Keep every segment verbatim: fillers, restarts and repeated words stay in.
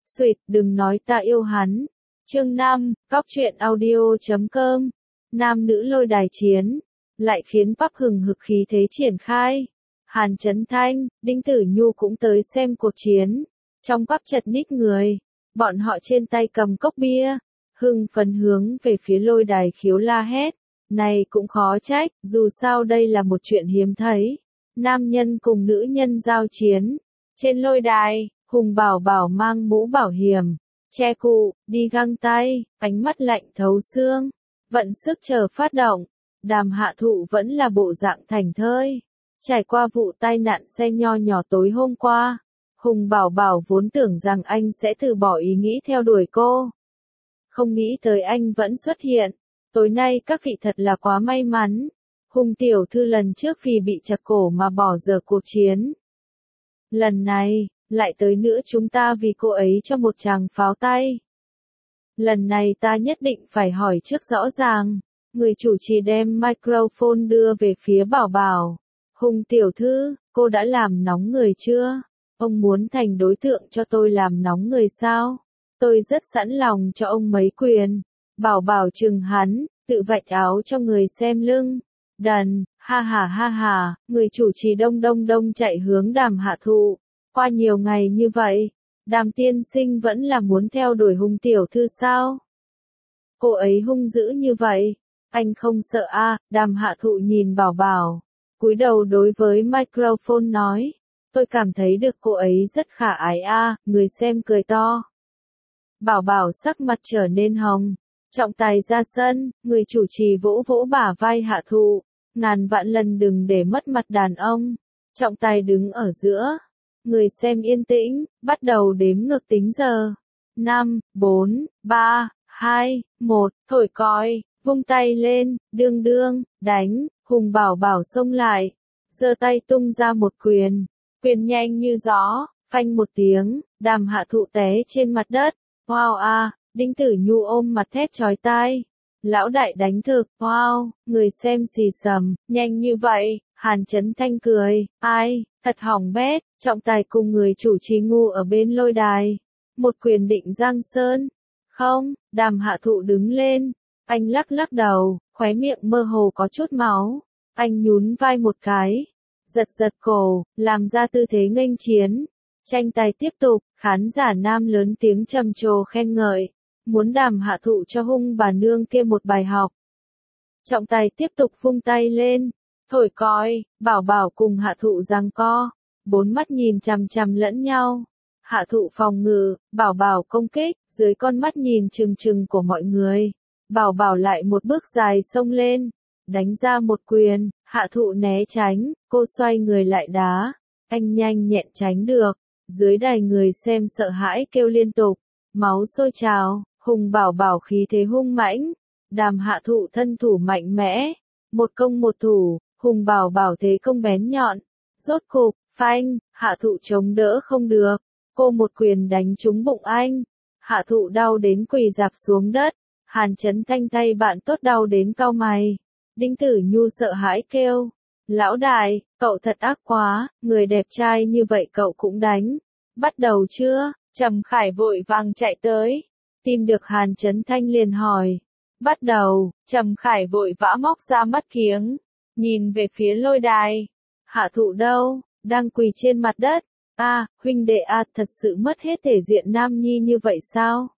Sweet, đừng nói ta yêu hắn. Chương năm, Cóc truyện audio chấm com. Nam nữ lôi đài chiến, lại khiến Pắp hừng hực khí thế triển khai. Hàn Chấn Thanh, Đinh Tử Nhu cũng tới xem cuộc chiến. Trong Pắp chật ních người, bọn họ trên tay cầm cốc bia, hưng phấn hướng về phía lôi đài khiếu la hét. Này cũng khó trách, dù sao đây là một chuyện hiếm thấy. Nam nhân cùng nữ nhân giao chiến. Trên lôi đài, Hùng Bảo Bảo mang mũ bảo hiểm, che cụ, đi găng tay, ánh mắt lạnh thấu xương, vận sức chờ phát động. Đàm Hạ Thụ vẫn là bộ dạng thảnh thơi. Trải qua vụ tai nạn xe nho nhỏ tối hôm qua, Hùng Bảo Bảo vốn tưởng rằng anh sẽ từ bỏ ý nghĩ theo đuổi cô. Không nghĩ tới anh vẫn xuất hiện. Tối nay các vị thật là quá may mắn. Hùng tiểu thư lần trước vì bị chặt cổ mà bỏ dở cuộc chiến. Lần này, lại tới nữa chúng ta vì cô ấy cho một tràng pháo tay. Lần này ta nhất định phải hỏi trước rõ ràng. Người chủ trì đem microphone đưa về phía Bảo Bảo. Hùng tiểu thư, cô đã làm nóng người chưa? Ông muốn thành đối tượng cho tôi làm nóng người sao? Tôi rất sẵn lòng cho ông mấy quyền. Bảo Bảo chừng hắn, tự vạch áo cho người xem lưng. Đần, ha ha ha ha, người chủ trì đông đông đông chạy hướng Đàm Hạ Thụ. Qua nhiều ngày như vậy, Đàm tiên sinh vẫn là muốn theo đuổi Hùng tiểu thư sao? Cô ấy hung dữ như vậy, anh không sợ a? À? Đàm Hạ Thụ nhìn Bảo Bảo, cúi đầu đối với microphone nói, tôi cảm thấy được cô ấy rất khả ái a. À, người xem cười to. Bảo Bảo sắc mặt trở nên hồng. Trọng tài ra sân, người chủ trì vỗ vỗ bả vai Hạ Thụ, ngàn vạn lần đừng để mất mặt đàn ông. Trọng tài đứng ở giữa, người xem yên tĩnh, bắt đầu đếm ngược tính giờ. năm, bốn, ba, hai, một, thổi còi, vung tay lên, đương đương, đánh. Hùng Bảo Bảo xông lại, giơ tay tung ra một quyền, quyền nhanh như gió, phanh một tiếng, Đàm Hạ Thụ té trên mặt đất. Wow a! À, Đinh Tử Nhu ôm mặt thét chói tai. Lão đại đánh thực, wow, người xem xì xầm, nhanh như vậy. Hàn Chấn Thanh cười, ai, thật hỏng bét. Trọng tài cùng người chủ trì ngu ở bên lôi đài. Một quyền định giang sơn. Không, Đàm Hạ Thụ đứng lên. Anh lắc lắc đầu, khóe miệng mơ hồ có chút máu. Anh nhún vai một cái, giật giật cổ, làm ra tư thế nghênh chiến. Tranh tài tiếp tục, khán giả nam lớn tiếng trầm trồ khen ngợi, muốn Đàm Hạ Thụ cho hung bà nương kia một bài học. Trọng tài tiếp tục vung tay lên, thổi còi. Bảo Bảo cùng Hạ Thụ giằng co, bốn mắt nhìn chằm chằm lẫn nhau. Hạ Thụ phòng ngự, Bảo Bảo công kích, dưới con mắt nhìn trừng trừng của mọi người. Bảo Bảo lại một bước dài xông lên, đánh ra một quyền. Hạ Thụ né tránh, cô xoay người lại đá, anh nhanh nhẹn tránh được. Dưới đài người xem sợ hãi kêu liên tục, máu sôi trào. Hùng Bảo Bảo khí thế hung mãnh, Đàm Hạ Thụ thân thủ mạnh mẽ, một công một thủ. Hùng Bảo Bảo thế công bén nhọn, rốt cục, phanh, Hạ Thụ chống đỡ không được, cô một quyền đánh trúng bụng anh. Hạ Thụ đau đến quỳ rạp xuống đất. Hàn Chấn Thanh tay bạn tốt đau đến cau mày. Đinh Tử Nhu sợ hãi kêu, lão đại, cậu thật ác quá, người đẹp trai như vậy cậu cũng đánh. Bắt đầu chưa? Trầm Khải vội vàng chạy tới, tìm được Hàn Chấn Thanh liền hỏi. Bắt đầu. Trầm Khải vội vã móc ra mắt kiếng, nhìn về phía lôi đài. Hạ Thụ đâu? Đang quỳ trên mặt đất. A, à, huynh đệ a, à, thật sự mất hết thể diện nam nhi như vậy sao?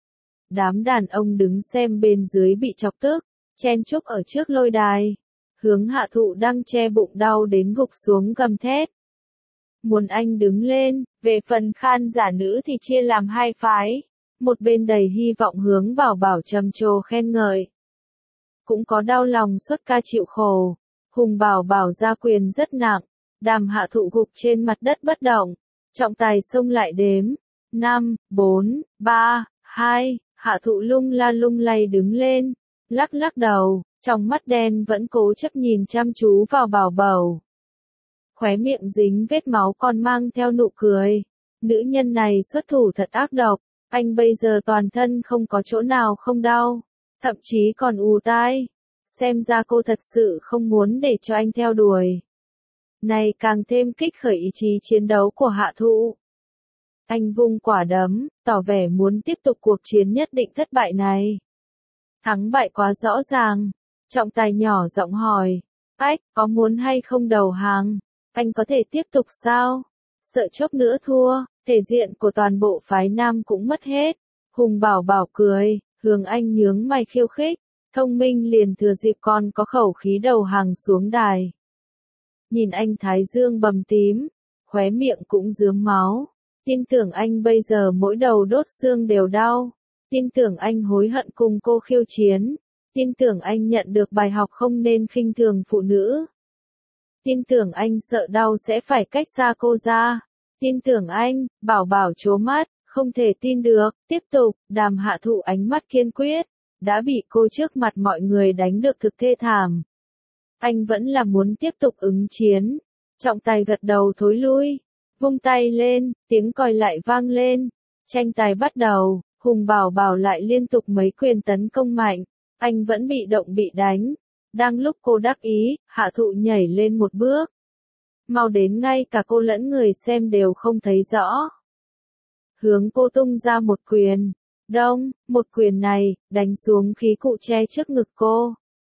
Đám đàn ông đứng xem bên dưới bị chọc tức, chen chúc ở trước lôi đài, hướng Hạ Thụ đang che bụng đau đến gục xuống gầm thét. Muốn anh đứng lên. Về phần khan giả nữ thì chia làm hai phái, một bên đầy hy vọng hướng Bảo Bảo trầm trồ khen ngợi, cũng có đau lòng xuất ca chịu khổ. Hùng Bảo Bảo ra quyền rất nặng, Đàm Hạ Thụ gục trên mặt đất bất động. Trọng tài xông lại đếm, năm, bốn, ba, hai, Hạ Thụ lung la lung lay đứng lên, lắc lắc đầu, trong mắt đen vẫn cố chấp nhìn chăm chú vào Bảo Bảo. Khóe miệng dính vết máu còn mang theo nụ cười. Nữ nhân này xuất thủ thật ác độc, anh bây giờ toàn thân không có chỗ nào không đau, thậm chí còn ù tai. Xem ra cô thật sự không muốn để cho anh theo đuổi. Này càng thêm kích khởi ý chí chiến đấu của Hạ Thụ. Anh vung quả đấm, tỏ vẻ muốn tiếp tục cuộc chiến nhất định thất bại này. Thắng bại quá rõ ràng. Trọng tài nhỏ giọng hỏi. Ách, có muốn hay không đầu hàng? Anh có thể tiếp tục sao? Sợ chốc nữa thua, thể diện của toàn bộ phái nam cũng mất hết. Hùng Bảo Bảo cười, hướng anh nhướng mày khiêu khích. Thông minh liền thừa dịp con có khẩu khí đầu hàng xuống đài. Nhìn anh thái dương bầm tím, khóe miệng cũng rướm máu. Tin tưởng anh bây giờ mỗi đầu đốt xương đều đau. Tin tưởng anh hối hận cùng cô khiêu chiến. Tin tưởng anh nhận được bài học không nên khinh thường phụ nữ. Tin tưởng anh sợ đau sẽ phải cách xa cô ra. Tin tưởng anh, Bảo Bảo trố mắt, không thể tin được, tiếp tục, Đàm Hạ Thụ ánh mắt kiên quyết, đã bị cô trước mặt mọi người đánh được thực thê thảm. Anh vẫn là muốn tiếp tục ứng chiến. Trọng tài gật đầu thối lui, vung tay lên, tiếng còi lại vang lên. Tranh tài bắt đầu, Hùng Bảo Bảo lại liên tục mấy quyền tấn công mạnh, anh vẫn bị động bị đánh. Đang lúc cô đắc ý, Hạ Thụ nhảy lên một bước. Mau đến ngay cả cô lẫn người xem đều không thấy rõ. Hướng cô tung ra một quyền. Đông, một quyền này, đánh xuống khí cụ che trước ngực cô.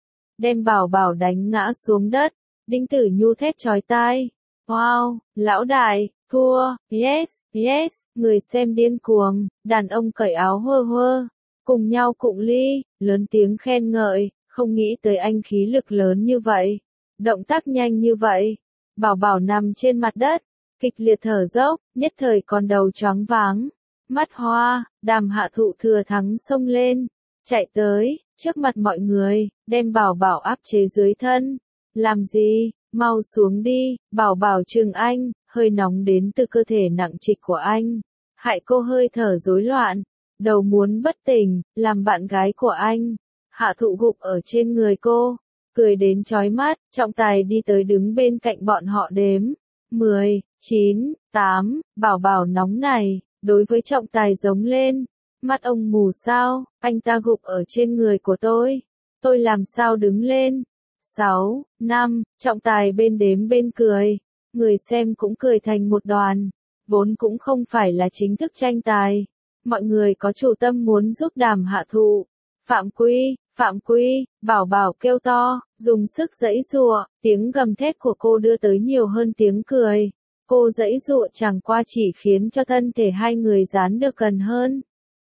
Đem Bảo Bảo đánh ngã xuống đất. Đinh Tử Nhu thét chói tai. Wow, lão đại, thua, yes, yes, người xem điên cuồng, đàn ông cởi áo hơ hơ. Cùng nhau cụng ly, lớn tiếng khen ngợi, không nghĩ tới anh khí lực lớn như vậy. Động tác nhanh như vậy. Bảo Bảo nằm trên mặt đất, kịch liệt thở dốc, nhất thời còn đầu choáng váng. Mắt hoa, Đàm Hạ Thụ thừa thắng xông lên, chạy tới, trước mặt mọi người, đem Bảo Bảo áp chế dưới thân. Làm gì, mau xuống đi, Bảo Bảo trừng anh, hơi nóng đến từ cơ thể nặng trịch của anh. Hại cô hơi thở rối loạn, đầu muốn bất tỉnh, làm bạn gái của anh. Hạ Thụ gục ở trên người cô, cười đến chói mắt, trọng tài đi tới đứng bên cạnh bọn họ đếm. mười, chín, tám, Bảo Bảo nóng này, đối với trọng tài giống lên. Mắt ông mù sao, anh ta gục ở trên người của tôi. Tôi làm sao đứng lên? sáu, năm, trọng tài bên đếm bên cười. Người xem cũng cười thành một đoàn. Vốn cũng không phải là chính thức tranh tài. Mọi người có chủ tâm muốn giúp Đàm Hạ Thụ. Phạm quy, Phạm quy, Bảo Bảo kêu to, dùng sức giãy giụa, tiếng gầm thét của cô đưa tới nhiều hơn tiếng cười. Cô giãy giụa chẳng qua chỉ khiến cho thân thể hai người dán được gần hơn.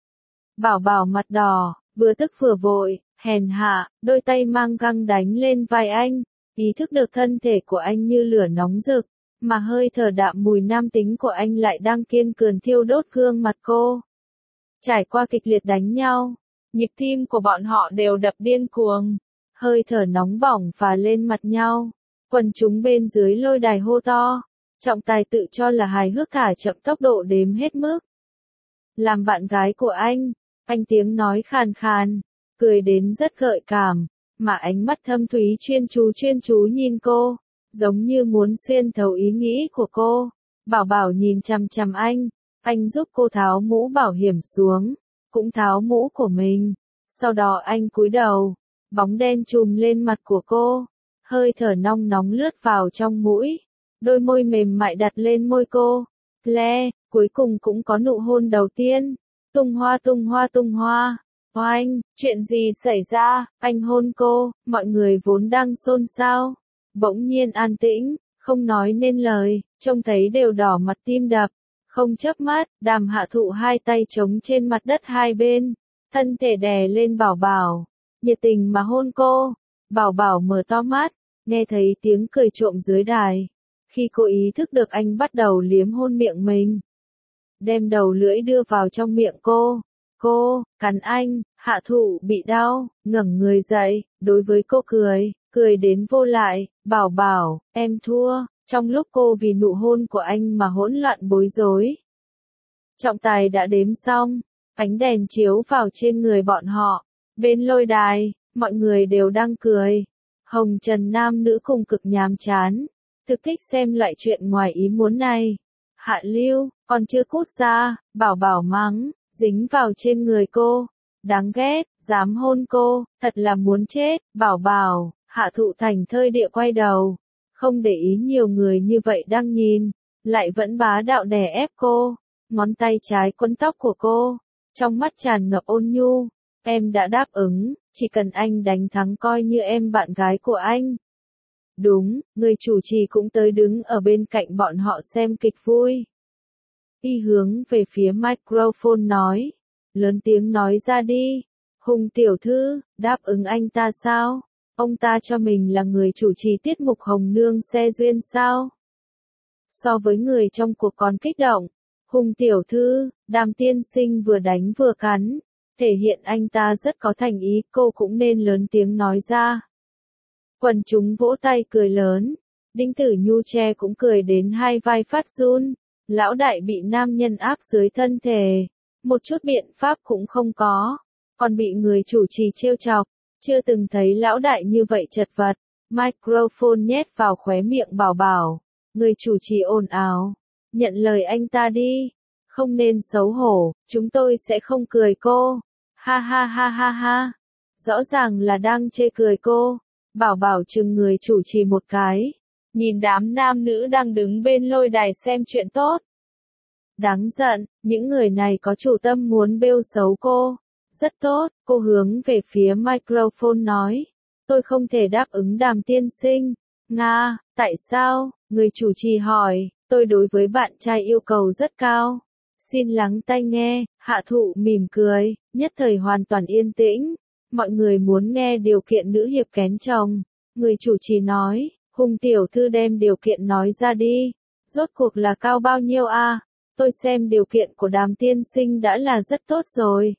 Bảo Bảo mặt đỏ, vừa tức vừa vội, hèn hạ, đôi tay mang găng đánh lên vai anh, ý thức được thân thể của anh như lửa nóng rực, mà hơi thở đạm mùi nam tính của anh lại đang kiên cường thiêu đốt gương mặt cô. Trải qua kịch liệt đánh nhau, nhịp tim của bọn họ đều đập điên cuồng, hơi thở nóng bỏng phả lên mặt nhau. Quần chúng bên dưới lôi đài hô to, trọng tài tự cho là hài hước thả chậm tốc độ đếm hết mức. Làm bạn gái của anh, anh tiếng nói khàn khàn, cười đến rất gợi cảm, mà ánh mắt thâm thúy chuyên chú chuyên chú nhìn cô, giống như muốn xuyên thấu ý nghĩ của cô. Bảo Bảo nhìn chằm chằm anh, anh giúp cô tháo mũ bảo hiểm xuống, cũng tháo mũ của mình. Sau đó anh cúi đầu, bóng đen trùm lên mặt của cô, hơi thở nóng nóng lướt vào trong mũi, đôi môi mềm mại đặt lên môi cô. Le, cuối cùng cũng có nụ hôn đầu tiên. Tung hoa tung hoa tung hoa. Oanh, chuyện gì xảy ra? Anh hôn cô, mọi người vốn đang xôn xao. Bỗng nhiên an tĩnh, không nói nên lời, trông thấy đều đỏ mặt tim đập. Không chớp mắt, Đàm Hạ Thụ hai tay trống trên mặt đất hai bên, thân thể đè lên Bảo Bảo, nhiệt tình mà hôn cô. Bảo Bảo mở to mắt, nghe thấy tiếng cười trộm dưới đài. Khi cô ý thức được anh bắt đầu liếm hôn miệng mình, đem đầu lưỡi đưa vào trong miệng cô. Cô, cắn anh, Hạ Thụ bị đau, ngẩng người dậy, đối với cô cười, cười đến vô lại. Bảo Bảo, em thua. Trong lúc cô vì nụ hôn của anh mà hỗn loạn bối rối. Trọng tài đã đếm xong, ánh đèn chiếu vào trên người bọn họ. Bên lôi đài, mọi người đều đang cười. Hồng trần nam nữ cùng cực nhàm chán. Thực thích xem loại chuyện ngoài ý muốn này. Hạ Lưu, còn chưa cút ra, Bảo Bảo mắng, dính vào trên người cô. Đáng ghét, dám hôn cô, thật là muốn chết. Bảo Bảo, Hạ Thụ thành thơi địa quay đầu. Không để ý nhiều người như vậy đang nhìn, lại vẫn bá đạo đè ép cô. ngón tay trái quấn tóc của cô, trong mắt tràn ngập ôn nhu. Em đã đáp ứng, chỉ cần anh đánh thắng coi như em bạn gái của anh. Đúng, người chủ trì cũng tới đứng ở bên cạnh bọn họ xem kịch vui. Y hướng về phía microphone nói, lớn tiếng nói ra đi. Hùng tiểu thư, đáp ứng anh ta sao? Ông ta cho mình là người chủ trì tiết mục Hồng Nương xe duyên sao? So với người trong cuộc còn kích động, Hùng tiểu thư, Đàm tiên sinh vừa đánh vừa cắn, thể hiện anh ta rất có thành ý, cô cũng nên lớn tiếng nói ra. Quần chúng vỗ tay cười lớn, Đinh Tử Nhu che cũng cười đến hai vai phát run, lão đại bị nam nhân áp dưới thân thể, một chút biện pháp cũng không có, còn bị người chủ trì trêu chọc, chưa từng thấy lão đại như vậy chật vật, microphone nhét vào khóe miệng Bảo Bảo, người chủ trì ồn ào, nhận lời anh ta đi, không nên xấu hổ, chúng tôi sẽ không cười cô, ha ha ha ha ha, rõ ràng là đang chê cười cô. Bảo Bảo chừng người chủ trì một cái, nhìn đám nam nữ đang đứng bên lôi đài xem chuyện tốt. Đáng giận, những người này có chủ tâm muốn bêu xấu cô. Rất tốt, cô hướng về phía microphone nói. Tôi không thể đáp ứng Đàm tiên sinh. Nga, tại sao? Người chủ trì hỏi, tôi đối với bạn trai yêu cầu rất cao. Xin lắng tai nghe, hạ thụ mỉm cười, nhất thời hoàn toàn yên tĩnh. Mọi người muốn nghe điều kiện nữ hiệp kén chồng. Người chủ trì nói, Hùng tiểu thư đem điều kiện nói ra đi. Rốt cuộc là cao bao nhiêu a? Tôi xem điều kiện của Đàm tiên sinh đã là rất tốt rồi.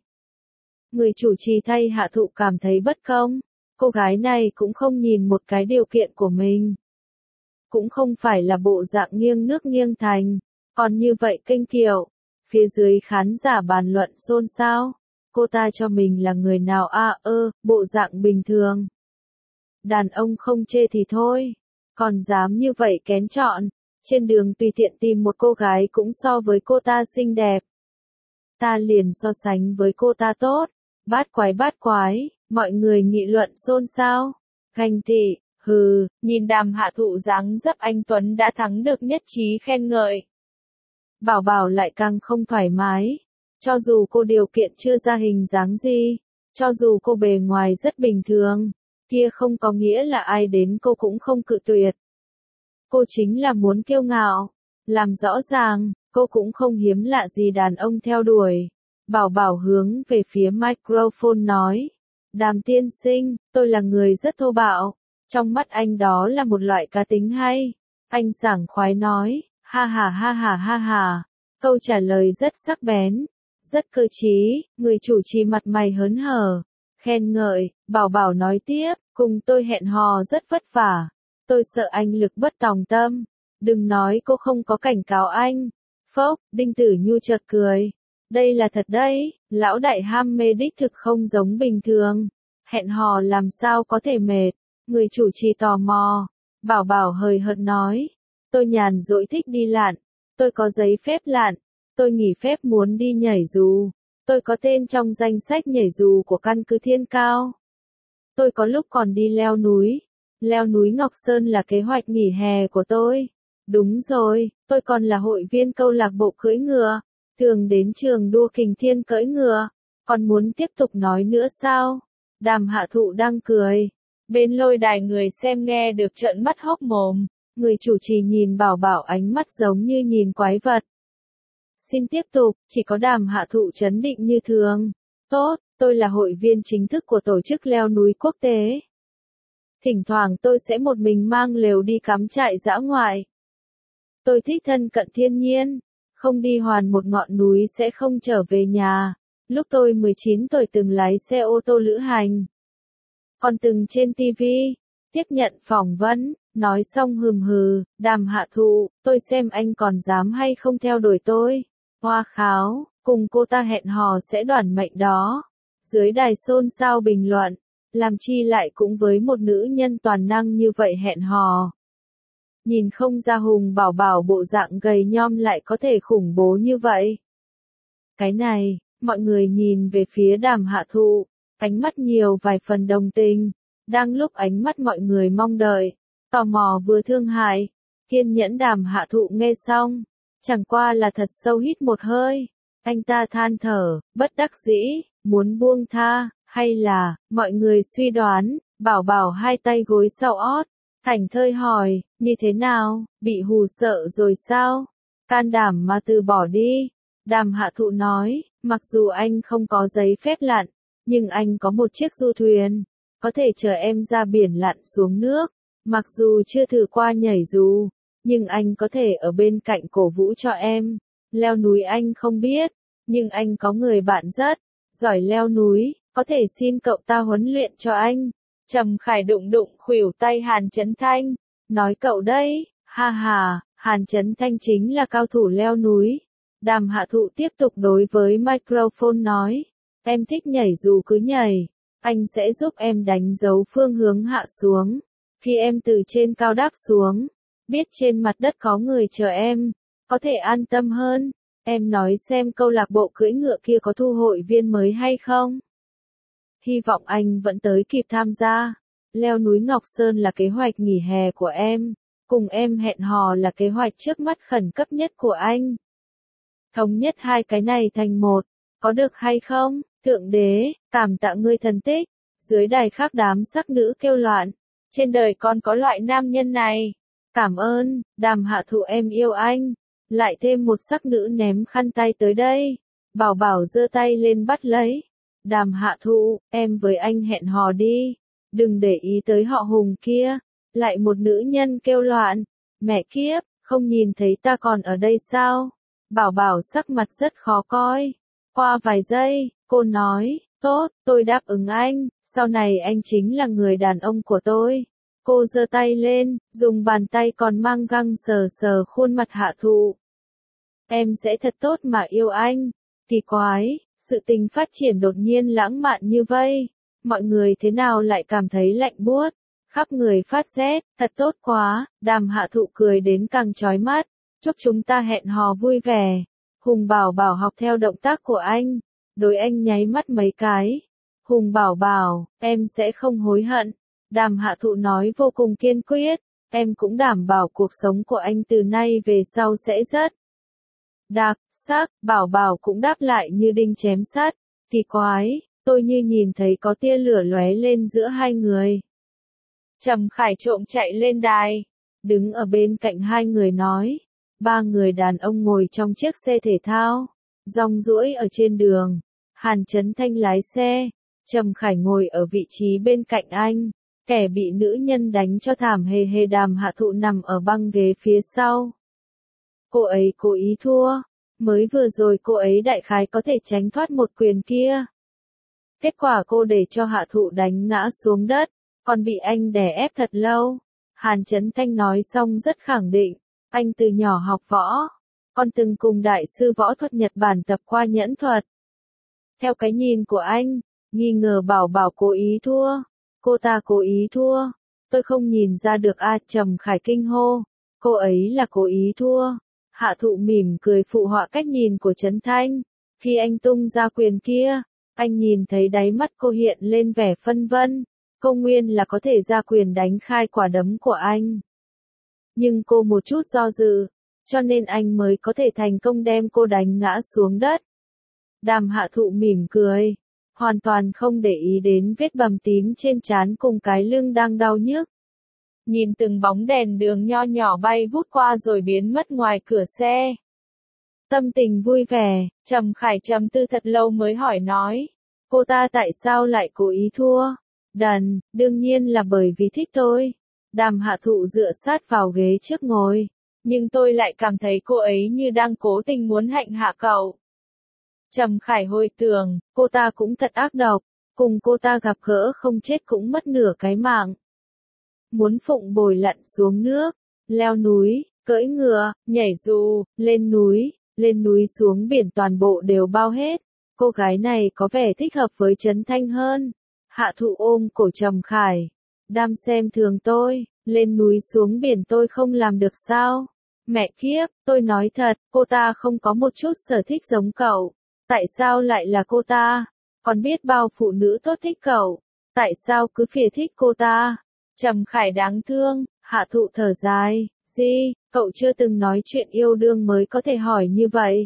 Người chủ trì thay hạ thụ cảm thấy bất công. Cô gái này cũng không nhìn một cái điều kiện của mình. Cũng không phải là bộ dạng nghiêng nước nghiêng thành. Còn như vậy kênh kiệu. Phía dưới khán giả bàn luận xôn xao. Cô ta cho mình là người nào a à, ơ, bộ dạng bình thường. Đàn ông không chê thì thôi. Còn dám như vậy kén chọn. Trên đường tùy tiện tìm một cô gái cũng so với cô ta xinh đẹp. Ta liền so sánh với cô ta tốt. Bát quái bát quái, mọi người nghị luận xôn xao. Ganh tị, hừ, nhìn Đàm hạ thụ dáng dấp anh Tuấn đã thắng được nhất trí khen ngợi. Bảo Bảo lại càng không thoải mái. Cho dù cô điều kiện chưa ra hình dáng gì, cho dù cô bề ngoài rất bình thường, kia không có nghĩa là ai đến cô cũng không cự tuyệt. Cô chính là muốn kiêu ngạo, làm rõ ràng, cô cũng không hiếm lạ gì đàn ông theo đuổi. Bảo Bảo hướng về phía microphone nói, Đàm tiên sinh, tôi là người rất thô bạo, trong mắt anh đó là một loại cá tính hay. Anh sảng khoái nói, ha ha ha ha ha ha, câu trả lời rất sắc bén. Rất cơ trí, người chủ trì mặt mày hớn hở, khen ngợi, Bảo Bảo nói tiếp, cùng tôi hẹn hò rất vất vả, tôi sợ anh lực bất tòng tâm, đừng nói cô không có cảnh cáo anh. Phốc, Đinh Tử Nhu chợt cười, đây là thật đấy, lão đại ham mê đích thực không giống bình thường, hẹn hò làm sao có thể mệt, người chủ trì tò mò, Bảo Bảo hời hợt nói, tôi nhàn rỗi thích đi lặn, tôi có giấy phép lặn. Tôi nghỉ phép muốn đi nhảy dù. Tôi có tên trong danh sách nhảy dù của căn cứ Thiên Cao. Tôi có lúc còn đi leo núi. Leo núi Ngọc Sơn là kế hoạch nghỉ hè của tôi. Đúng rồi, tôi còn là hội viên câu lạc bộ cưỡi ngựa. Thường đến trường đua kình thiên cưỡi ngựa. Còn muốn tiếp tục nói nữa sao? Đàm hạ thụ đang cười. Bên lôi đài người xem nghe được trợn mắt hốc mồm. Người chủ trì nhìn Bảo Bảo ánh mắt giống như nhìn quái vật. Xin tiếp tục, chỉ có Đàm hạ thụ trấn định như thường. Tốt, tôi là hội viên chính thức của tổ chức leo núi quốc tế. Thỉnh thoảng tôi sẽ một mình mang lều đi cắm trại dã ngoại. Tôi thích thân cận thiên nhiên, không đi hoàn một ngọn núi sẽ không trở về nhà. Lúc tôi mười chín tuổi từng lái xe ô tô lữ hành. Còn từng trên ti vi, tiếp nhận phỏng vấn, nói xong hừm hừ, Đàm hạ thụ, tôi xem anh còn dám hay không theo đuổi tôi. Hoa kháo, cùng cô ta hẹn hò sẽ đoản mệnh đó. Dưới đài xôn xao bình luận, làm chi lại cũng với một nữ nhân toàn năng như vậy hẹn hò. Nhìn không ra Hùng Bảo Bảo bộ dạng gầy nhom lại có thể khủng bố như vậy. Cái này, mọi người nhìn về phía Đàm hạ thụ, ánh mắt nhiều vài phần đồng tình. Đang lúc ánh mắt mọi người mong đợi, tò mò vừa thương hại, kiên nhẫn Đàm hạ thụ nghe xong, Chẳng qua là thật sâu hít một hơi. Anh ta than thở, bất đắc dĩ, muốn buông tha, hay là, mọi người suy đoán, Bảo Bảo hai tay gối sau ót, thảnh thơi hỏi, như thế nào, bị hù sợ rồi sao? Can đảm mà từ bỏ đi. Đàm Hạ Thụ nói, mặc dù anh không có giấy phép lặn, nhưng anh có một chiếc du thuyền, có thể chở em ra biển lặn xuống nước. Mặc dù chưa thử qua nhảy dù, nhưng anh có thể ở bên cạnh cổ vũ cho em. Leo núi anh không biết, nhưng anh có người bạn rất giỏi leo núi, có thể xin cậu ta huấn luyện cho anh. Trầm Khải đụng đụng khuỷu tay Hàn Chấn Thanh, nói cậu đấy, ha ha, Hàn Chấn Thanh chính là cao thủ leo núi. Đàm Hạ Thụ tiếp tục đối với microphone nói, em thích nhảy dù cứ nhảy, anh sẽ giúp em đánh dấu phương hướng hạ xuống. Khi em từ trên cao đáp xuống, biết trên mặt đất có người chờ em, có thể an tâm hơn. Em nói xem câu lạc bộ cưỡi ngựa kia có thu hội viên mới hay không? Hy vọng anh vẫn tới kịp tham gia. Leo núi Ngọc Sơn là kế hoạch nghỉ hè của em, cùng em hẹn hò là kế hoạch trước mắt khẩn cấp nhất của anh. Thống nhất hai cái này thành một, có được hay không? Thượng đế, cảm tạ ngươi thần tích. Dưới đài khác đám sắc nữ kêu loạn. Trên đời còn có loại nam nhân này. Cảm ơn, Đàm Hạ Thụ em yêu anh. Lại thêm một sắc nữ ném khăn tay tới đây. Bảo Bảo giơ tay lên bắt lấy. Đàm Hạ Thụ, em với anh hẹn hò đi. Đừng để ý tới họ Hùng kia. Lại một nữ nhân kêu loạn. Mẹ kiếp, không nhìn thấy ta còn ở đây sao? Bảo Bảo sắc mặt rất khó coi. Qua vài giây, cô nói, tốt, tôi đáp ứng anh, sau này anh chính là người đàn ông của tôi. Cô giơ tay lên, dùng bàn tay còn mang găng sờ sờ khuôn mặt Hạ Thụ. Em sẽ thật tốt mà yêu anh. Kỳ quái, sự tình phát triển đột nhiên lãng mạn như vây. Mọi người thế nào lại cảm thấy lạnh buốt, khắp người phát rét, thật tốt quá. Đàm Hạ Thụ cười đến càng chói mắt. Chúc chúng ta hẹn hò vui vẻ. Hùng Bảo Bảo học theo động tác của anh, đối anh nháy mắt mấy cái. Hùng Bảo Bảo, em sẽ không hối hận. Đàm Hạ Thụ nói vô cùng kiên quyết, em cũng đảm bảo cuộc sống của anh từ nay về sau sẽ rất đặc sắc. Bảo Bảo cũng đáp lại như đinh chém sắt. Kỳ quái, tôi như nhìn thấy có tia lửa lóe lên giữa hai người. Trầm Khải trộm chạy lên đài, đứng ở bên cạnh hai người nói. Ba người đàn ông ngồi trong chiếc xe thể thao, rong ruổi ở trên đường. Hàn Chấn Thanh lái xe, Trầm Khải ngồi ở vị trí bên cạnh anh. Kẻ bị nữ nhân đánh cho thảm hề hề. Đàm Hạ Thụ nằm ở băng ghế phía sau. Cô ấy cố ý thua, mới vừa rồi cô ấy đại khái có thể tránh thoát một quyền kia. Kết quả cô để cho Hạ Thụ đánh ngã xuống đất, còn bị anh đè ép thật lâu. Hàn Chấn Thanh nói xong rất khẳng định. Anh từ nhỏ học võ, còn từng cùng đại sư võ thuật Nhật Bản tập qua nhẫn thuật. Theo cái nhìn của anh, nghi ngờ Bảo Bảo cố ý thua. Cô ta cố ý thua. Tôi không nhìn ra được a. Trầm Khải kinh hô. Cô ấy là cố ý thua. Hạ Thụ mỉm cười phụ họa cách nhìn của Chấn Thanh. Khi anh tung ra quyền kia, anh nhìn thấy đáy mắt cô hiện lên vẻ phân vân. Cô nguyên là có thể ra quyền đánh khai quả đấm của anh. Nhưng cô một chút do dự, cho nên anh mới có thể thành công đem cô đánh ngã xuống đất. Đàm Hạ Thụ mỉm cười, hoàn toàn không để ý đến vết bầm tím trên trán cùng cái lưng đang đau nhức. Nhìn từng bóng đèn đường nho nhỏ bay vút qua rồi biến mất ngoài cửa xe. Tâm tình vui vẻ, Trầm Khải trầm tư thật lâu mới hỏi nói. Cô ta tại sao lại cố ý thua? Đần, đương nhiên là bởi vì thích tôi. Đàm Hạ Thụ dựa sát vào ghế trước ngồi. Nhưng tôi lại cảm thấy cô ấy như đang cố tình muốn hạnh hạ cậu. Trầm Khải hồi tưởng, cô ta cũng thật ác độc. Cùng cô ta gặp gỡ không chết cũng mất nửa cái mạng. Muốn phụng bồi lặn xuống nước, leo núi, cưỡi ngựa, nhảy dù, lên núi, lên núi xuống biển toàn bộ đều bao hết. Cô gái này có vẻ thích hợp với Trấn Thanh hơn. Hạ Thụ ôm cổ Trầm Khải. Đam xem thường tôi, lên núi xuống biển tôi không làm được sao? Mẹ kiếp, tôi nói thật, cô ta không có một chút sở thích giống cậu. Tại sao lại là cô ta? Còn biết bao phụ nữ tốt thích cậu. Tại sao cứ phìa thích cô ta? Trầm Khải đáng thương. Hạ Thụ thở dài, gì, cậu chưa từng nói chuyện yêu đương mới có thể hỏi như vậy.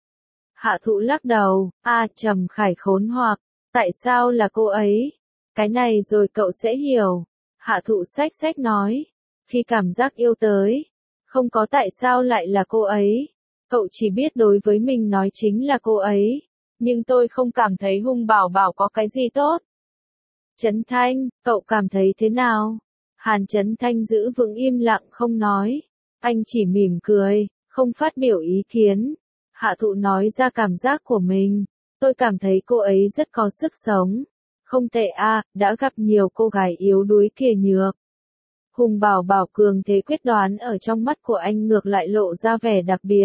Hạ Thụ lắc đầu, a Trầm Khải khốn hoặc, tại sao là cô ấy? Cái này rồi cậu sẽ hiểu. Hạ Thụ xách xách nói, khi cảm giác yêu tới, không có tại sao lại là cô ấy. Cậu chỉ biết đối với mình nói chính là cô ấy. Nhưng tôi không cảm thấy Hùng Bảo Bảo có cái gì tốt. Trấn Thanh, cậu cảm thấy thế nào? Hàn Trấn Thanh giữ vững im lặng không nói. Anh chỉ mỉm cười, không phát biểu ý kiến. Hạ Thụ nói ra cảm giác của mình. Tôi cảm thấy cô ấy rất có sức sống. Không tệ a, đã gặp nhiều cô gái yếu đuối kiệt nhược. Hùng Bảo Bảo cường thế quyết đoán ở trong mắt của anh ngược lại lộ ra vẻ đặc biệt.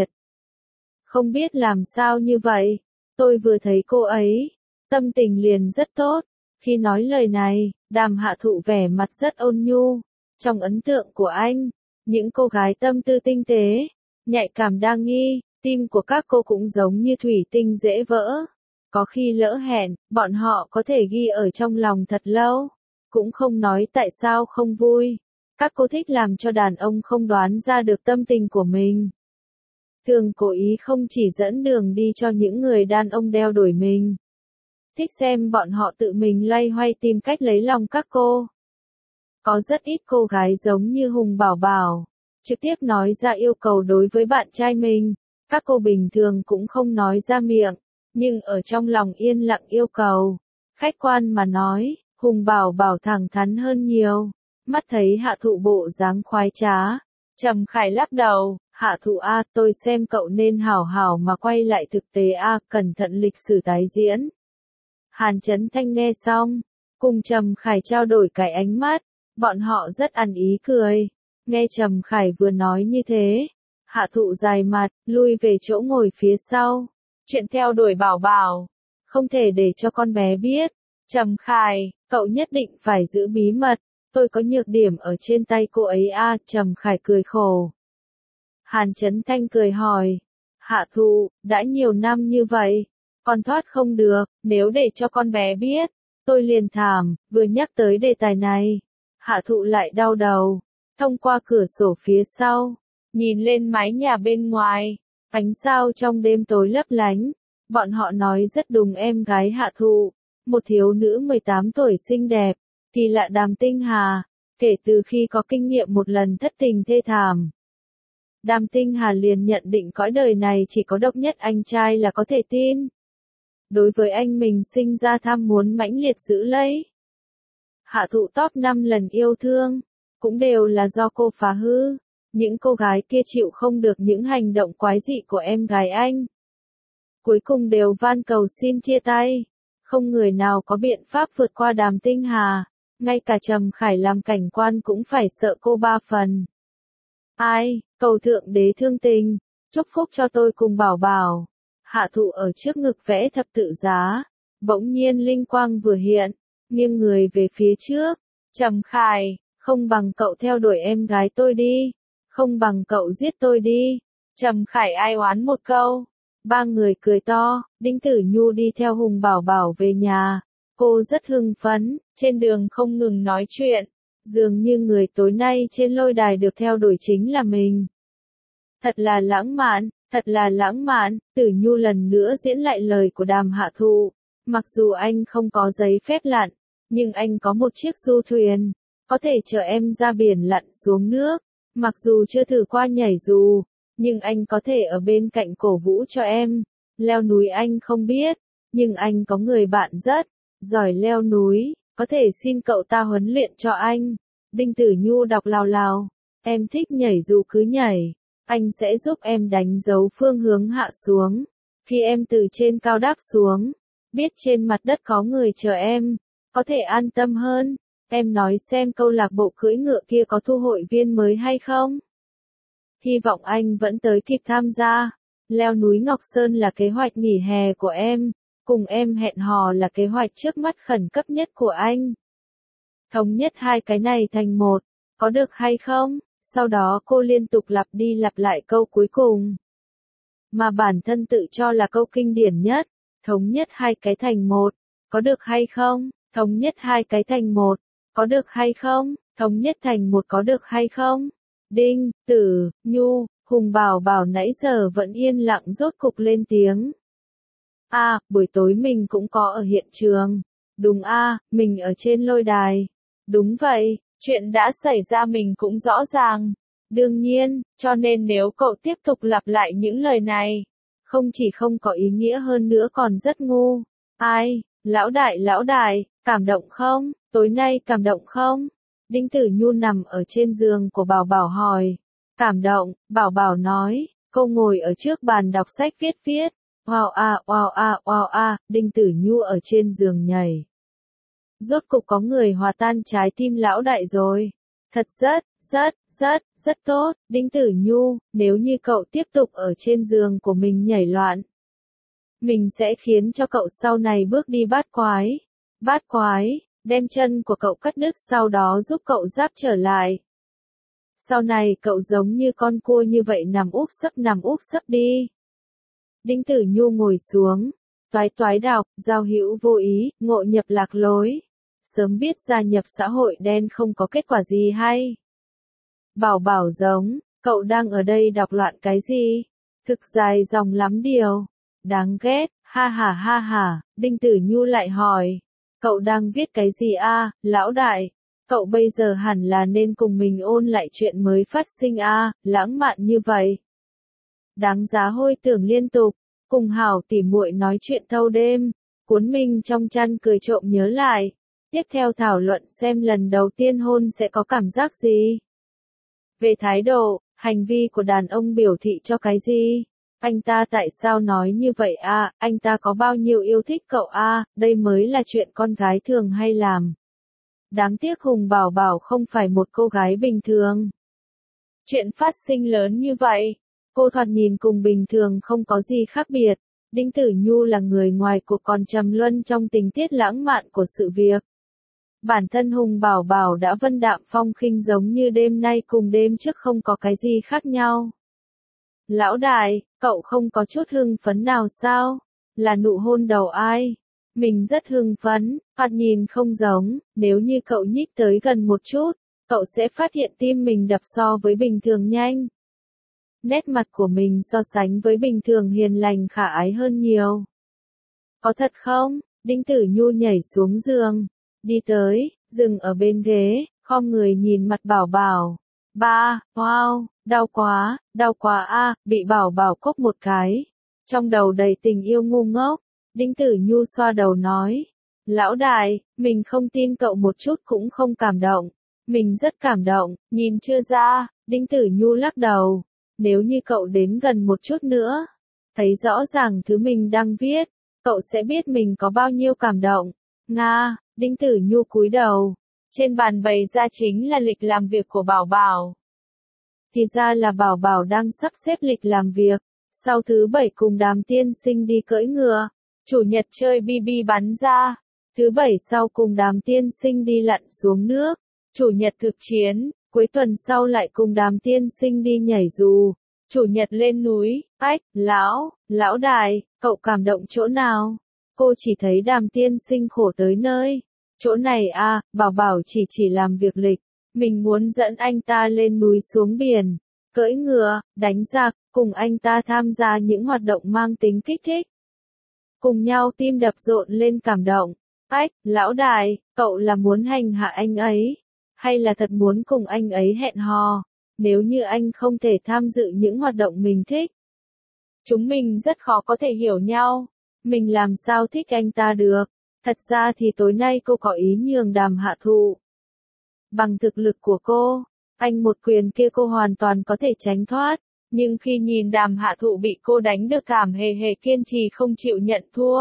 Không biết làm sao như vậy. Tôi vừa thấy cô ấy, tâm tình liền rất tốt. Khi nói lời này, Đàm Hạ Thụ vẻ mặt rất ôn nhu. Trong ấn tượng của anh, những cô gái tâm tư tinh tế, nhạy cảm đa nghi, tim của các cô cũng giống như thủy tinh dễ vỡ. Có khi lỡ hẹn, bọn họ có thể ghi ở trong lòng thật lâu, cũng không nói tại sao không vui. Các cô thích làm cho đàn ông không đoán ra được tâm tình của mình. Thường cố ý không chỉ dẫn đường đi cho những người đàn ông đeo đuổi mình. Thích xem bọn họ tự mình loay hoay tìm cách lấy lòng các cô. Có rất ít cô gái giống như Hùng Bảo Bảo, trực tiếp nói ra yêu cầu đối với bạn trai mình. Các cô bình thường cũng không nói ra miệng, nhưng ở trong lòng yên lặng yêu cầu. Khách quan mà nói, Hùng Bảo Bảo thẳng thắn hơn nhiều. Mắt thấy Hạ Thụ bộ dáng khoái trá, Trầm Khải lắc đầu, Hạ Thụ a, tôi xem cậu nên hảo hảo mà quay lại thực tế a, cẩn thận lịch sử tái diễn. Hàn Trấn Thanh nghe xong, cùng Trầm Khải trao đổi cái ánh mắt, bọn họ rất ăn ý cười. Nghe Trầm Khải vừa nói như thế, Hạ Thụ dài mặt, lui về chỗ ngồi phía sau. Chuyện theo đuổi Bảo Bảo, không thể để cho con bé biết. Trầm Khải, cậu nhất định phải giữ bí mật. Tôi có nhược điểm ở trên tay cô ấy a, à, Trầm Khải cười khổ. Hàn Trấn Thanh cười hỏi, Hạ Thụ, đã nhiều năm như vậy, con thoát không được, nếu để cho con bé biết, tôi liền thảm. Vừa nhắc tới đề tài này, Hạ Thụ lại đau đầu, thông qua cửa sổ phía sau, nhìn lên mái nhà bên ngoài, ánh sao trong đêm tối lấp lánh. Bọn họ nói rất đúng em gái Hạ Thụ, một thiếu nữ mười tám tuổi xinh đẹp. Kỳ lạ Đàm Tinh Hà, kể từ khi có kinh nghiệm một lần thất tình thê thảm, Đàm Tinh Hà liền nhận định cõi đời này chỉ có độc nhất anh trai là có thể tin. Đối với anh mình sinh ra tham muốn mãnh liệt giữ lấy. Hạ Thụ top năm lần yêu thương, cũng đều là do cô phá hư. Những cô gái kia chịu không được những hành động quái dị của em gái anh. Cuối cùng đều van cầu xin chia tay. Không người nào có biện pháp vượt qua Đàm Tinh Hà. Ngay cả Trầm Khải làm cảnh quan cũng phải sợ cô ba phần. Ai, cầu thượng đế thương tình, chúc phúc cho tôi cùng Bảo Bảo. Hạ Thụ ở trước ngực vẽ thập tự giá. Bỗng nhiên linh quang vừa hiện, nghiêng người về phía trước. Trầm Khải, không bằng cậu theo đuổi em gái tôi đi. Không bằng cậu giết tôi đi. Trầm Khải ai oán một câu. Ba người cười to, Đinh Tử Nhu đi theo Hùng Bảo Bảo về nhà. Cô rất hưng phấn, trên đường không ngừng nói chuyện. Dường như người tối nay trên lôi đài được theo đuổi chính là mình. Thật là lãng mạn, thật là lãng mạn. Tử Nhu lần nữa diễn lại lời của Đàm Hạ Thụ. Mặc dù anh không có giấy phép lặn, nhưng anh có một chiếc du thuyền, có thể chở em ra biển lặn xuống nước. Mặc dù chưa thử qua nhảy dù, nhưng anh có thể ở bên cạnh cổ vũ cho em. Leo núi anh không biết, nhưng anh có người bạn rất giỏi leo núi, có thể xin cậu ta huấn luyện cho anh. Đinh Tử Nhu đọc lào lào, em thích nhảy dù cứ nhảy, anh sẽ giúp em đánh dấu phương hướng hạ xuống. Khi em từ trên cao đáp xuống, biết trên mặt đất có người chờ em, có thể an tâm hơn. Em nói xem câu lạc bộ cưỡi ngựa kia có thu hội viên mới hay không? Hy vọng anh vẫn tới kịp tham gia. Leo núi Ngọc Sơn là kế hoạch nghỉ hè của em, cùng em hẹn hò là kế hoạch trước mắt khẩn cấp nhất của anh. Thống nhất hai cái này thành một, có được hay không? Sau đó cô liên tục lặp đi lặp lại câu cuối cùng, mà bản thân tự cho là câu kinh điển nhất. Thống nhất hai cái thành một, có được hay không? Thống nhất hai cái thành một, có được hay không? Thống nhất thành một có được hay không? Đinh Tử Nhu, Hùng Bảo Bảo nãy giờ vẫn yên lặng rốt cục lên tiếng. A, buổi tối mình cũng có ở hiện trường. Đúng a, mình ở trên lôi đài. Đúng vậy, chuyện đã xảy ra mình cũng rõ ràng. Đương nhiên, cho nên nếu cậu tiếp tục lặp lại những lời này, không chỉ không có ý nghĩa hơn nữa còn rất ngu. Ai, lão đại lão đại, cảm động không? Tối nay cảm động không? Đinh Tử Nhu nằm ở trên giường của Bảo Bảo hỏi. Cảm động, Bảo Bảo nói, cô ngồi ở trước bàn đọc sách viết viết. Wow a, wow a, wow a, Đinh Tử Nhu ở trên giường nhảy. Rốt cục có người hòa tan trái tim lão đại rồi. Thật rất, rất, rất, rất tốt, Đinh Tử Nhu, nếu như cậu tiếp tục ở trên giường của mình nhảy loạn, mình sẽ khiến cho cậu sau này bước đi bát quái. Bát quái, đem chân của cậu cắt đứt sau đó giúp cậu giáp trở lại. Sau này cậu giống như con cua như vậy nằm úp sấp nằm úp sấp đi. Đinh Tử Nhu ngồi xuống, toái toái đọc, giao hữu vô ý, ngộ nhập lạc lối. Sớm biết gia nhập xã hội đen không có kết quả gì hay. Bảo Bảo giống, cậu đang ở đây đọc loạn cái gì? Thực dài dòng lắm điều. Đáng ghét, ha ha ha ha, Đinh Tử Nhu lại hỏi. Cậu đang viết cái gì a, lão đại? Cậu bây giờ hẳn là nên cùng mình ôn lại chuyện mới phát sinh a, lãng mạn như vậy. Đáng giá hôi tưởng liên tục, cùng hảo tỉ muội nói chuyện thâu đêm, cuốn mình trong chăn cười trộm nhớ lại. Tiếp theo thảo luận xem lần đầu tiên hôn sẽ có cảm giác gì. Về thái độ, hành vi của đàn ông biểu thị cho cái gì? Anh ta tại sao nói như vậy a? À, anh ta có bao nhiêu yêu thích cậu a? À, đây mới là chuyện con gái thường hay làm. Đáng tiếc Hùng Bảo Bảo không phải một cô gái bình thường. Chuyện phát sinh lớn như vậy, cô thoạt nhìn cùng bình thường không có gì khác biệt. Đinh Tử Nhu là người ngoài cuộc còn trầm luân trong tình tiết lãng mạn của sự việc. Bản thân Hùng Bảo Bảo đã vân đạm phong khinh giống như đêm nay cùng đêm trước không có cái gì khác nhau. Lão đại, cậu không có chút hưng phấn nào sao? Là nụ hôn đầu ai? Mình rất hưng phấn, thoạt nhìn không giống, nếu như cậu nhích tới gần một chút, cậu sẽ phát hiện tim mình đập so với bình thường nhanh. Nét mặt của mình so sánh với bình thường hiền lành khả ái hơn nhiều. Có thật không? Đinh Tử Nhu nhảy xuống giường, đi tới, dừng ở bên ghế, khom người nhìn mặt Bảo Bảo. Ba, wow, đau quá, đau quá a, bị Bảo Bảo cốc một cái. Trong đầu đầy tình yêu ngu ngốc, Đinh Tử Nhu xoa đầu nói. Lão đại, mình không tin cậu một chút cũng không cảm động. Mình rất cảm động, nhìn chưa ra, Đinh Tử Nhu lắc đầu. Nếu như cậu đến gần một chút nữa, thấy rõ ràng thứ mình đang viết, cậu sẽ biết mình có bao nhiêu cảm động. Nga, Đinh Tử Nhu cúi đầu. Trên bàn bày ra chính là lịch làm việc của Bảo Bảo. Thì ra là Bảo Bảo đang sắp xếp lịch làm việc. Sau thứ bảy cùng đám tiên sinh đi cưỡi ngựa. Chủ nhật chơi bi bi bắn ra. Thứ bảy sau cùng đám tiên sinh đi lặn xuống nước. Chủ nhật thực chiến. Cuối tuần sau lại cùng đám tiên sinh đi nhảy dù. Chủ nhật lên núi. Ách, lão, lão đại, cậu cảm động chỗ nào? Cô chỉ thấy đàm tiên sinh khổ tới nơi. Chỗ này à, Bảo Bảo chỉ chỉ làm việc lịch. Mình muốn dẫn anh ta lên núi xuống biển, cưỡi ngựa, đánh giặc, cùng anh ta tham gia những hoạt động mang tính kích thích. Cùng nhau tim đập rộn lên cảm động. Ách, lão đại, cậu là muốn hành hạ anh ấy, hay là thật muốn cùng anh ấy hẹn hò, nếu như anh không thể tham dự những hoạt động mình thích? Chúng mình rất khó có thể hiểu nhau, mình làm sao thích anh ta được? Thật ra thì tối nay cô có ý nhường Đàm Hạ Thụ. Bằng thực lực của cô, anh một quyền kia cô hoàn toàn có thể tránh thoát, nhưng khi nhìn Đàm Hạ Thụ bị cô đánh được cảm hề hề kiên trì không chịu nhận thua.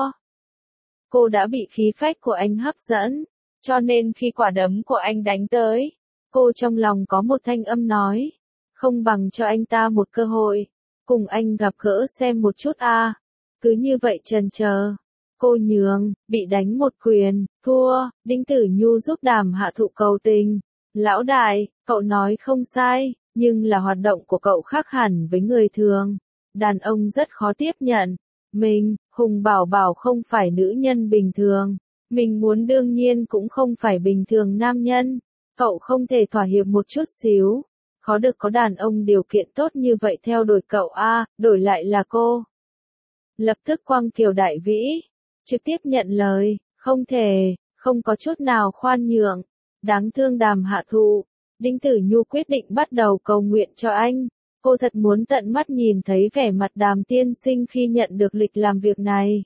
Cô đã bị khí phách của anh hấp dẫn, cho nên khi quả đấm của anh đánh tới, cô trong lòng có một thanh âm nói, không bằng cho anh ta một cơ hội, cùng anh gặp gỡ xem một chút a. À. Cứ như vậy chần chờ. Cô nhường, bị đánh một quyền, thua, Đinh Tử Nhu giúp Đàm Hạ Thụ cầu tình. Lão đại, cậu nói không sai, nhưng là hoạt động của cậu khác hẳn với người thường. Đàn ông rất khó tiếp nhận. Mình, Hùng Bảo Bảo không phải nữ nhân bình thường. Mình muốn đương nhiên cũng không phải bình thường nam nhân. Cậu không thể thỏa hiệp một chút xíu. khó được có đàn ông điều kiện tốt như vậy theo đuổi cậu a, đổi lại là cô. Lập tức Quang Kiều đại vĩ, trực tiếp nhận lời, không thể, không có chút nào khoan nhượng. Đáng thương Đàm Hạ Thụ, Đinh Tử Nhu quyết định bắt đầu cầu nguyện cho anh. Cô thật muốn tận mắt nhìn thấy vẻ mặt Đàm tiên sinh khi nhận được lịch làm việc này.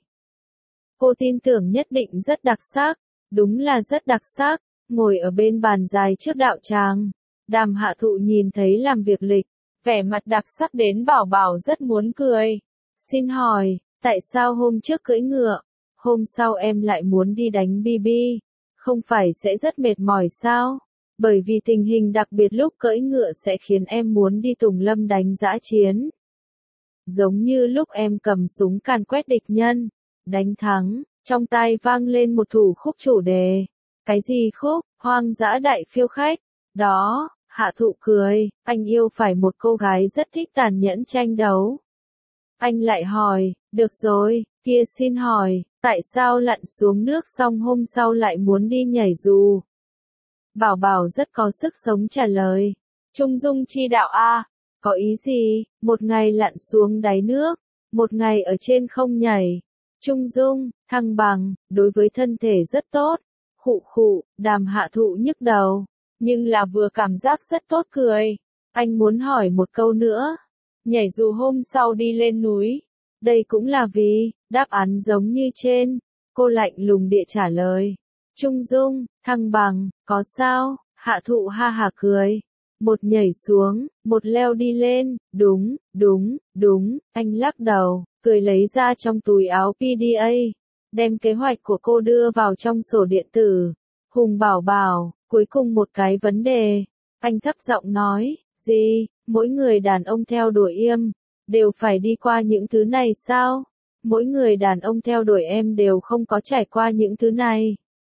Cô tin tưởng nhất định rất đặc sắc, đúng là rất đặc sắc. Ngồi ở bên bàn dài trước đạo tràng, Đàm Hạ Thụ nhìn thấy làm việc lịch, vẻ mặt đặc sắc đến Bảo Bảo rất muốn cười. Xin hỏi, tại sao hôm trước cưỡi ngựa, hôm sau em lại muốn đi đánh bi bi? Không phải sẽ rất mệt mỏi sao? Bởi vì tình hình đặc biệt lúc cưỡi ngựa sẽ khiến em muốn đi tùng lâm đánh dã chiến. Giống như lúc em cầm súng càn quét địch nhân, đánh thắng, trong tai vang lên một thủ khúc chủ đề. Cái gì khúc? Hoang dã đại phiêu khách. Đó, Hạ Thụ cười, anh yêu phải một cô gái rất thích tàn nhẫn tranh đấu. Anh lại hỏi, được rồi, kia xin hỏi, tại sao lặn xuống nước xong hôm sau lại muốn đi nhảy dù? Bảo Bảo rất có sức sống trả lời. Trung dung chi đạo a, có ý gì? Một ngày lặn xuống đáy nước, một ngày ở trên không nhảy. Trung dung, thăng bằng, đối với thân thể rất tốt. Khụ khụ, Đàm Hạ Thụ nhức đầu, nhưng là vừa cảm giác rất tốt cười. Anh muốn hỏi một câu nữa. Nhảy dù hôm sau đi lên núi. Đây cũng là vì, đáp án giống như trên. Cô lạnh lùng địa trả lời. Trung dung, thăng bằng, có sao? Hạ Thụ ha hà cười. Một nhảy xuống, một leo đi lên, đúng, đúng, đúng. Anh lắc đầu, cười lấy ra trong túi áo pê đê a. Đem kế hoạch của cô đưa vào trong sổ điện tử. Hùng Bảo Bảo, cuối cùng một cái vấn đề. Anh thấp giọng nói, gì, mỗi người đàn ông theo đuổi em, đều phải đi qua những thứ này sao? Mỗi người đàn ông theo đuổi em đều không có trải qua những thứ này.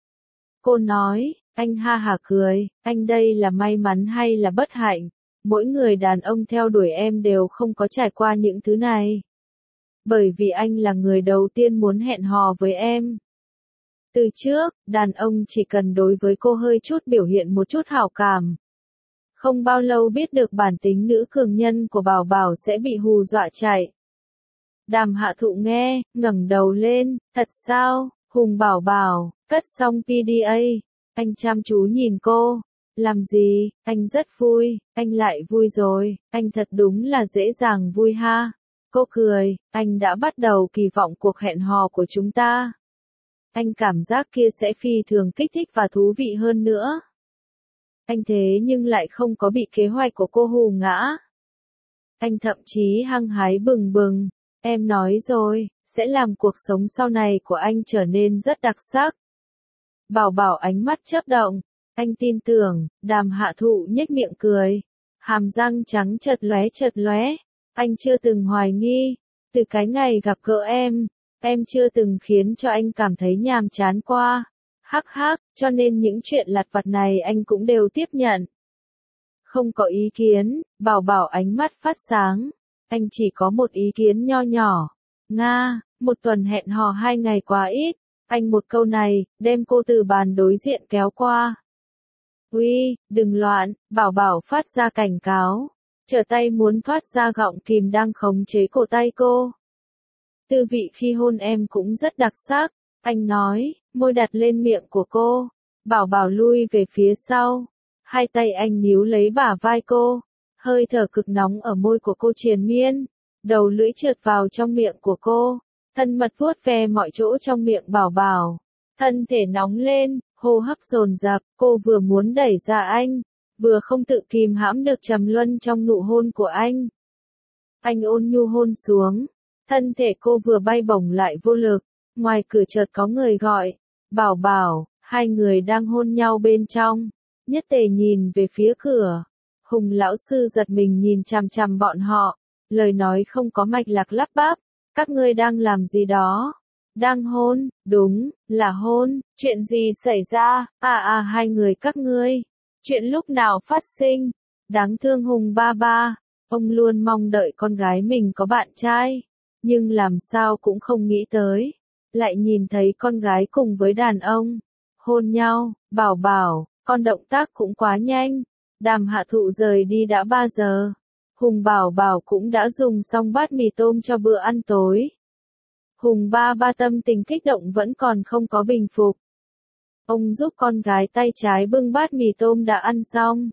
Cô nói, anh ha hả cười, anh đây là may mắn hay là bất hạnh? Mỗi người đàn ông theo đuổi em đều không có trải qua những thứ này. Bởi vì anh là người đầu tiên muốn hẹn hò với em. Từ trước, đàn ông chỉ cần đối với cô hơi chút biểu hiện một chút hảo cảm. Không bao lâu biết được bản tính nữ cường nhân của Bảo Bảo sẽ bị hù dọa chạy. Đàm Hạ Thụ nghe, ngẩng đầu lên, thật sao? Hùng Bảo Bảo, cất xong pê đê a. Anh chăm chú nhìn cô. Làm gì? Anh rất vui, anh lại vui rồi, anh thật đúng là dễ dàng vui ha. Cô cười, anh đã bắt đầu kỳ vọng cuộc hẹn hò của chúng ta. Anh cảm giác kia sẽ phi thường kích thích và thú vị hơn nữa. Anh thế nhưng lại không có bị kế hoạch của cô hù ngã. Anh thậm chí hăng hái bừng bừng. Em nói rồi, sẽ làm cuộc sống sau này của anh trở nên rất đặc sắc. Bảo Bảo ánh mắt chớp động. Anh tin tưởng. Đàm Hạ Thụ nhếch miệng cười. Hàm răng trắng chật lóe chật lóe. Anh chưa từng hoài nghi. Từ cái ngày gặp gỡ em, em chưa từng khiến cho anh cảm thấy nhàm chán qua. Hắc hắc, cho nên những chuyện lặt vặt này anh cũng đều tiếp nhận. Không có ý kiến. Bảo Bảo ánh mắt phát sáng. Anh chỉ có một ý kiến nho nhỏ. Nga, một tuần hẹn hò hai ngày quá ít. Anh một câu này, đem cô từ bàn đối diện kéo qua. Uy, đừng loạn. Bảo Bảo phát ra cảnh cáo. Trở tay muốn thoát ra gọng kìm đang khống chế cổ tay cô. Tư vị khi hôn em cũng rất đặc sắc. Anh nói, môi đặt lên miệng của cô. Bảo Bảo lui về phía sau. Hai tay anh níu lấy bả vai cô. Hơi thở cực nóng ở môi của cô triền miên. Đầu lưỡi trượt vào trong miệng của cô. Thân mật vuốt ve mọi chỗ trong miệng Bảo Bảo. Thân thể nóng lên, hô hấp dồn dập. Cô vừa muốn đẩy ra anh, vừa không tự kìm hãm được trầm luân trong nụ hôn của anh. Anh ôn nhu hôn xuống. Thân thể cô vừa bay bổng lại vô lực. Ngoài cửa chợt có người gọi. Bảo Bảo, hai người đang hôn nhau bên trong. Nhất Tề nhìn về phía cửa. Hùng lão sư giật mình nhìn chằm chằm bọn họ. Lời nói không có mạch lạc lắp bắp. Các ngươi đang làm gì đó? Đang hôn, đúng, là hôn. Chuyện gì xảy ra? À à hai người các ngươi. Chuyện lúc nào phát sinh? Đáng thương Hùng ba ba. Ông luôn mong đợi con gái mình có bạn trai. Nhưng làm sao cũng không nghĩ tới. Lại nhìn thấy con gái cùng với đàn ông. Hôn nhau. Bảo Bảo, con động tác cũng quá nhanh. Đàm Hạ Thụ rời đi đã ba giờ. Hùng Bảo Bảo cũng đã dùng xong bát mì tôm cho bữa ăn tối. Hùng ba ba tâm tình kích động vẫn còn không có bình phục. Ông giúp con gái tay trái bưng bát mì tôm đã ăn xong.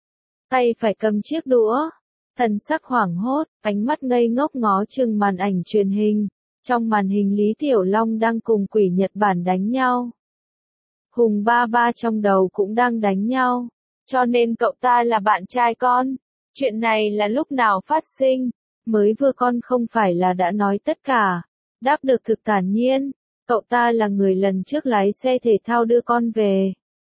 Tay phải cầm chiếc đũa. Thần sắc hoảng hốt, ánh mắt ngây ngốc ngó chừng màn ảnh truyền hình. Trong màn hình Lý Tiểu Long đang cùng quỷ Nhật Bản đánh nhau. Hùng ba ba trong đầu cũng đang đánh nhau. Cho nên cậu ta là bạn trai con. Chuyện này là lúc nào phát sinh? Mới vừa con không phải là đã nói tất cả. Đáp được thực thản nhiên. Cậu ta là người lần trước lái xe thể thao đưa con về.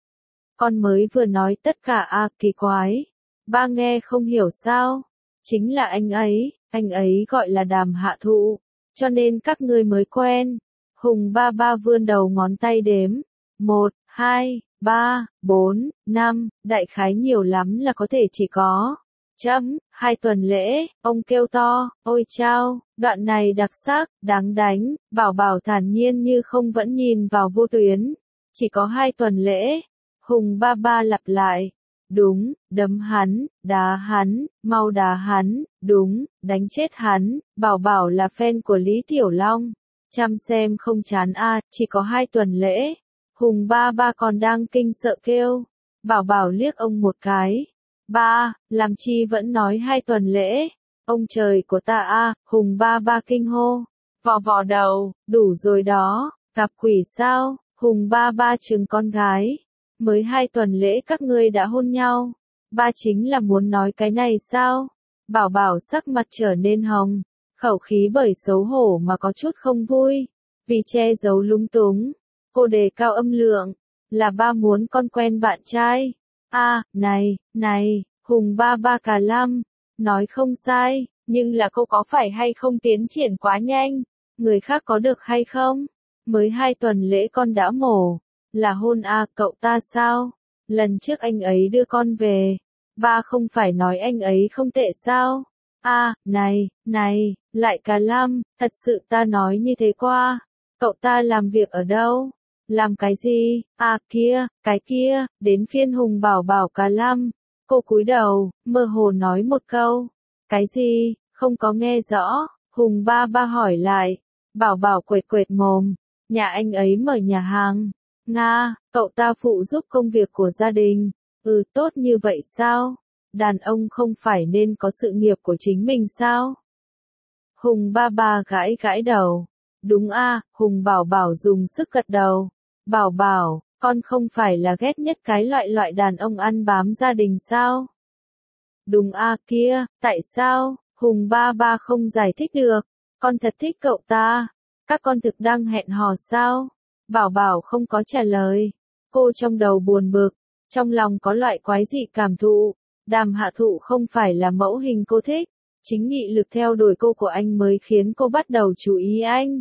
Con mới vừa nói tất cả à, kỳ quái. Ba nghe không hiểu sao. Chính là anh ấy, anh ấy gọi là Đàm Hạ Thụ. Cho nên các ngươi mới quen. Hùng ba ba vươn đầu ngón tay đếm. Một, hai, ba, bốn, năm, đại khái nhiều lắm là có thể chỉ có. Chấm, hai tuần lễ, ông kêu to, ôi chao, đoạn này đặc sắc, đáng đánh, Bảo Bảo thản nhiên như không vẫn nhìn vào vô tuyến. Chỉ có hai tuần lễ. Hùng ba ba lặp lại. Đúng, đấm hắn, đá hắn, mau đá hắn, đúng, đánh chết hắn. Bảo Bảo là fan của Lý Tiểu Long. Chăm xem không chán a, à, chỉ có hai tuần lễ. Hùng ba ba còn đang kinh sợ kêu. Bảo Bảo liếc ông một cái. Ba, làm chi vẫn nói hai tuần lễ. Ông trời của ta a, à, Hùng ba ba kinh hô. Vò vò đầu, đủ rồi đó, gặp quỷ sao? Hùng ba ba trừng con gái. Mới hai tuần lễ các ngươi đã hôn nhau. Ba chính là muốn nói cái này sao? Bảo Bảo sắc mặt trở nên hồng. Khẩu khí bởi xấu hổ mà có chút không vui. Vì che giấu lúng túng. Cô đề cao âm lượng. Là ba muốn con quen bạn trai. A, à, này, này, Hùng ba ba cà lăm. Nói không sai, nhưng là cô có phải hay không tiến triển quá nhanh? Người khác có được hay không? Mới hai tuần lễ con đã mổ. Là hôn à, cậu ta sao? Lần trước anh ấy đưa con về. Ba không phải nói anh ấy không tệ sao? A, à, này, này, lại cà lăm, thật sự ta nói như thế qua. Cậu ta làm việc ở đâu? Làm cái gì? À kia, cái kia, đến phiên Hùng Bảo Bảo cà lăm. Cô cúi đầu, mơ hồ nói một câu. Cái gì? Không có nghe rõ. Hùng ba ba hỏi lại. Bảo Bảo quệt quệt mồm. Nhà anh ấy mở nhà hàng. Nga, cậu ta phụ giúp công việc của gia đình. Ừ, tốt như vậy sao? Đàn ông không phải nên có sự nghiệp của chính mình sao? Hùng ba ba gãi gãi đầu. Đúng a, à, Hùng Bảo Bảo dùng sức gật đầu. Bảo Bảo, con không phải là ghét nhất cái loại loại đàn ông ăn bám gia đình sao? Đúng a, à, kia, tại sao? Hùng ba ba không giải thích được. Con thật thích cậu ta. Các con thực đang hẹn hò sao? Bảo Bảo không có trả lời. Cô trong đầu buồn bực. Trong lòng có loại quái dị cảm thụ. Đàm Hạ Thụ không phải là mẫu hình cô thích. Chính nghị lực theo đuổi cô của anh mới khiến cô bắt đầu chú ý anh.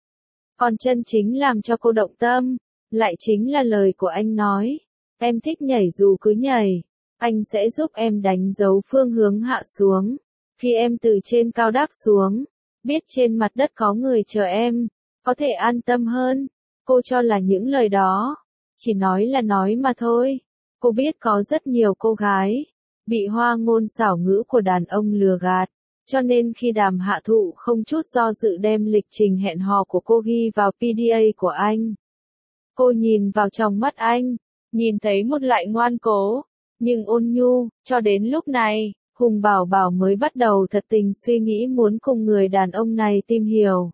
Còn chân chính làm cho cô động tâm. Lại chính là lời của anh nói. Em thích nhảy dù cứ nhảy. Anh sẽ giúp em đánh dấu phương hướng hạ xuống. Khi em từ trên cao đáp xuống. Biết trên mặt đất có người chờ em. Có thể an tâm hơn. Cô cho là những lời đó. Chỉ nói là nói mà thôi. Cô biết có rất nhiều cô gái. Bị hoa ngôn xảo ngữ của đàn ông lừa gạt. Cho nên khi Đàm Hạ Thụ không chút do dự đem lịch trình hẹn hò của cô ghi vào pê đê a của anh. Cô nhìn vào trong mắt anh. Nhìn thấy một loại ngoan cố. Nhưng ôn nhu. Cho đến lúc này, Hùng Bảo Bảo mới bắt đầu thật tình suy nghĩ muốn cùng người đàn ông này tìm hiểu.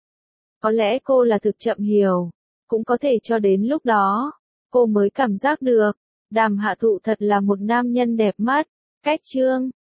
Có lẽ cô là thực chậm hiểu. Cũng có thể cho đến lúc đó, cô mới cảm giác được. Đàm Hạ Thụ thật là một nam nhân đẹp mắt. Cách chương